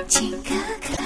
情哥哥。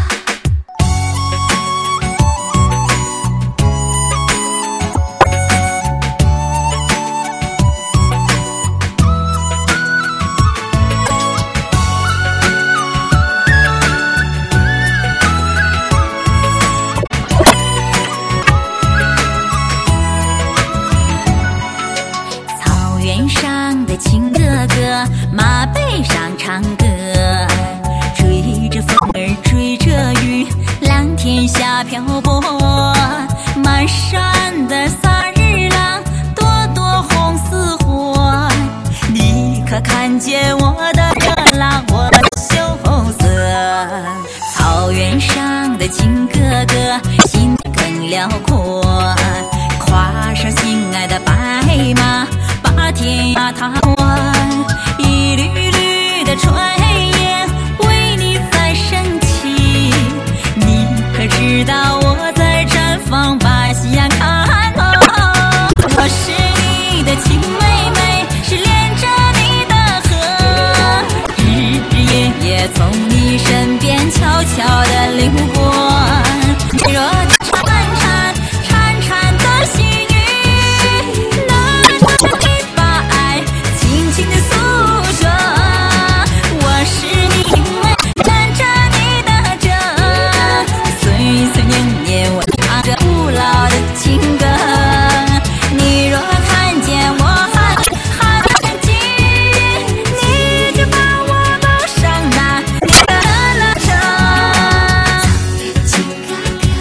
草原上的情哥哥，马背上唱歌，追着风儿追着雨，蓝天下漂泊。满山的萨日朗，朵朵红似火。你可看见我的热浪，我的羞涩？草原上的情哥哥，心更辽阔，跨上心爱的白马，把天涯踏完。一缕缕的炊烟为你在升起，你可知道我在毡房把夕阳看透？我是你的亲妹妹，是连着你的河，日日夜夜从你身边悄悄地流过。你若潺潺的细雨，那是你把爱轻轻地诉说。我是你亲妹，看着你的这岁岁年年，我唱着不老的情歌。你若看见我含泪记，你就把我抱上那你的乐车。草原情哥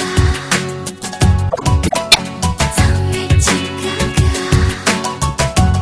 哥，草原情哥哥。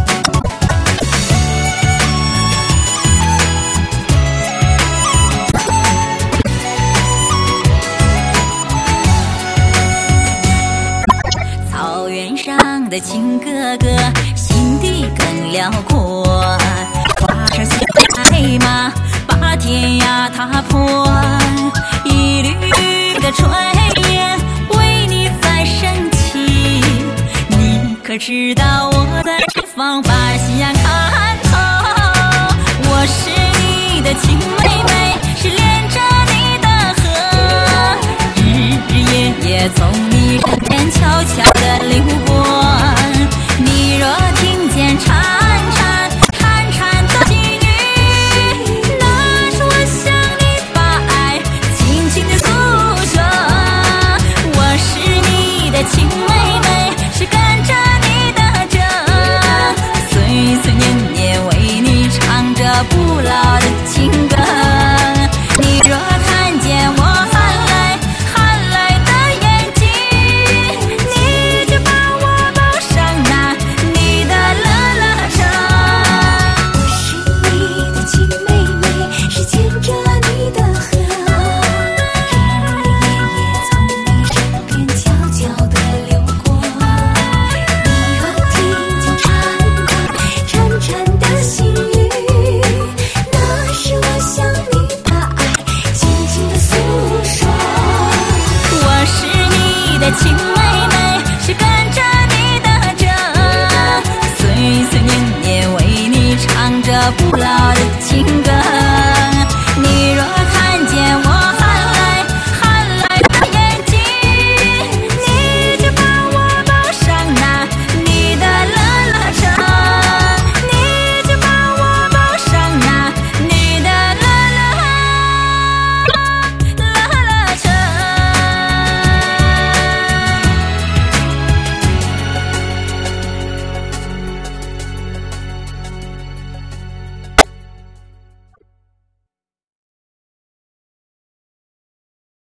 草原上的情哥哥，心地更辽阔，跨上心爱马，把天涯踏破。一缕缕的炊烟为你在升起，你可知道我在毡房把夕阳看透？我是你的亲妹妹，是连着你的河，日日夜夜从你身边悄悄地流过。你若听见潺潺的细雨，那是我向你把爱轻轻地诉说。我是你的亲妹妹，是跟着你的这岁岁年年，为你唱着不老的情歌。你若看见我含泪的眼睛，你就把我抱上那你的乐车。我是你的亲妹妹，是牵着你的河，日日夜夜从你身边悄悄地流过。你若听见潺潺的细雨，那是我向你把爱轻轻地诉说。我是你的亲妹妹，是跟着你的这岁岁年年，为你唱着不老的情歌。